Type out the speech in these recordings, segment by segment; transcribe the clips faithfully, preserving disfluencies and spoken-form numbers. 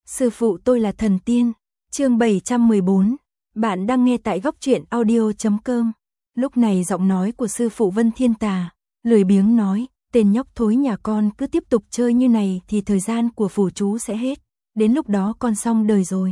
Sư phụ tôi là thần tiên. Chương bảy trăm mười bốn. Bạn đang nghe tại góc truyện audio chấm com. Lúc này giọng nói của sư phụ Vân Thiên Tà lười biếng nói, tên nhóc thối nhà con cứ tiếp tục chơi như này thì thời gian của phủ chú sẽ hết, đến lúc đó con xong đời rồi.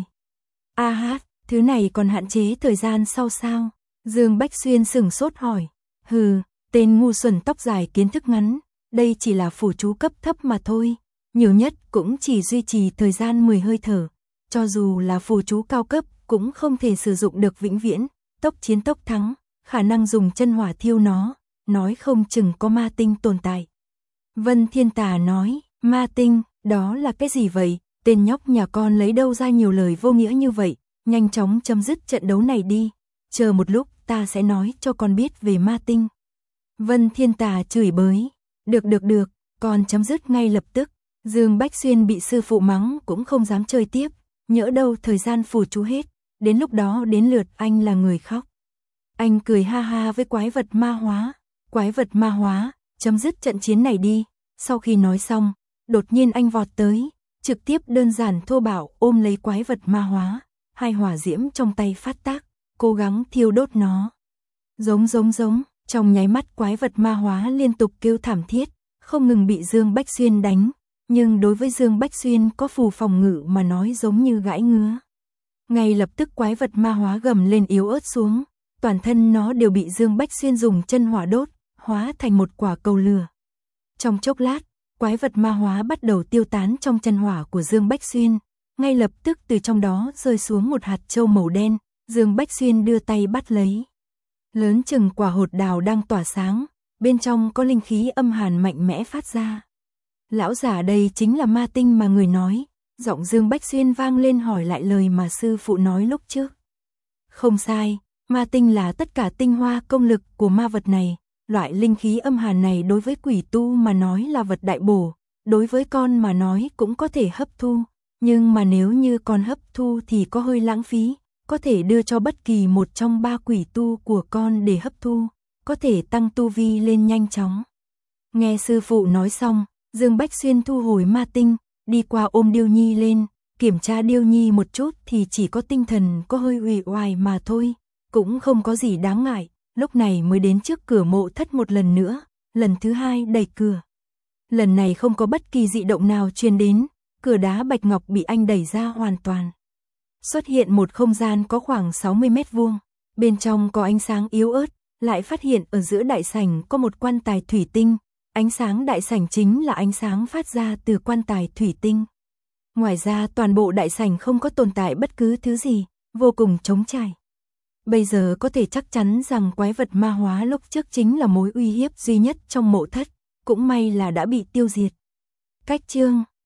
A hát, thứ này còn hạn chế thời gian sau sao? Dương Bách Xuyên sửng sốt hỏi. Hừ, tên ngu xuẩn tóc dài kiến thức ngắn, đây chỉ là phủ chú cấp thấp mà thôi, nhiều nhất cũng chỉ duy trì thời gian mười hơi thở, cho dù là phù chú cao cấp cũng không thể sử dụng được vĩnh viễn, tốc chiến tốc thắng, khả năng dùng chân hỏa thiêu nó, nói không chừng có ma tinh tồn tại. Vân Thiên Tà nói, ma tinh, đó là cái gì vậy? Tên nhóc nhà con lấy đâu ra nhiều lời vô nghĩa như vậy, nhanh chóng chấm dứt trận đấu này đi, chờ một lúc ta sẽ nói cho con biết về ma tinh. Vân Thiên Tà chửi bới, được được được, con chấm dứt ngay lập tức. Dương Bách Xuyên bị sư phụ mắng cũng không dám chơi tiếp, nhỡ đâu thời gian phù chú hết, đến lúc đó đến lượt anh là người khóc. Anh cười ha ha với quái vật ma hóa, quái vật ma hóa, chấm dứt trận chiến này đi. Sau khi nói xong, đột nhiên anh vọt tới, trực tiếp đơn giản thô bạo ôm lấy quái vật ma hóa, hai hỏa diễm trong tay phát tác, cố gắng thiêu đốt nó. Giống giống giống, trong nháy mắt quái vật ma hóa liên tục kêu thảm thiết, không ngừng bị Dương Bách Xuyên đánh. Nhưng đối với Dương Bách Xuyên có phù phòng ngự mà nói giống như gãi ngứa. Ngay lập tức quái vật ma hóa gầm lên yếu ớt xuống, toàn thân nó đều bị Dương Bách Xuyên dùng chân hỏa đốt, hóa thành một quả cầu lửa. Trong chốc lát, quái vật ma hóa bắt đầu tiêu tán trong chân hỏa của Dương Bách Xuyên, ngay lập tức từ trong đó rơi xuống một hạt châu màu đen, Dương Bách Xuyên đưa tay bắt lấy. Lớn chừng quả hột đào đang tỏa sáng, bên trong có linh khí âm hàn mạnh mẽ phát ra. Lão giả đây chính là ma tinh mà người nói, giọng Dương Bách Xuyên vang lên hỏi lại lời mà sư phụ nói lúc trước. Không sai, ma tinh là tất cả tinh hoa công lực của ma vật này, loại linh khí âm hàn này đối với quỷ tu mà nói là vật đại bổ, đối với con mà nói cũng có thể hấp thu, nhưng mà nếu như con hấp thu thì có hơi lãng phí, có thể đưa cho bất kỳ một trong ba quỷ tu của con để hấp thu, có thể tăng tu vi lên nhanh chóng. Nghe sư phụ nói xong, Dương Bách Xuyên thu hồi ma tinh, đi qua ôm Điêu Nhi lên, kiểm tra Điêu Nhi một chút thì chỉ có tinh thần có hơi uể oải mà thôi, cũng không có gì đáng ngại, lúc này mới đến trước cửa mộ thất một lần nữa, lần thứ hai đẩy cửa. Lần này không có bất kỳ dị động nào truyền đến, cửa đá bạch ngọc bị anh đẩy ra hoàn toàn. Xuất hiện một không gian có khoảng sáu mươi mét vuông, bên trong có ánh sáng yếu ớt, lại phát hiện ở giữa đại sảnh có một quan tài thủy tinh. Ánh sáng đại sảnh chính là ánh sáng phát ra từ quan tài thủy tinh. Ngoài ra toàn bộ đại sảnh không có tồn tại bất cứ thứ gì, vô cùng trống trải. Bây giờ có thể chắc chắn rằng quái vật ma hóa lúc trước chính là mối uy hiếp duy nhất trong mộ thất, cũng may là đã bị tiêu diệt. Cách chương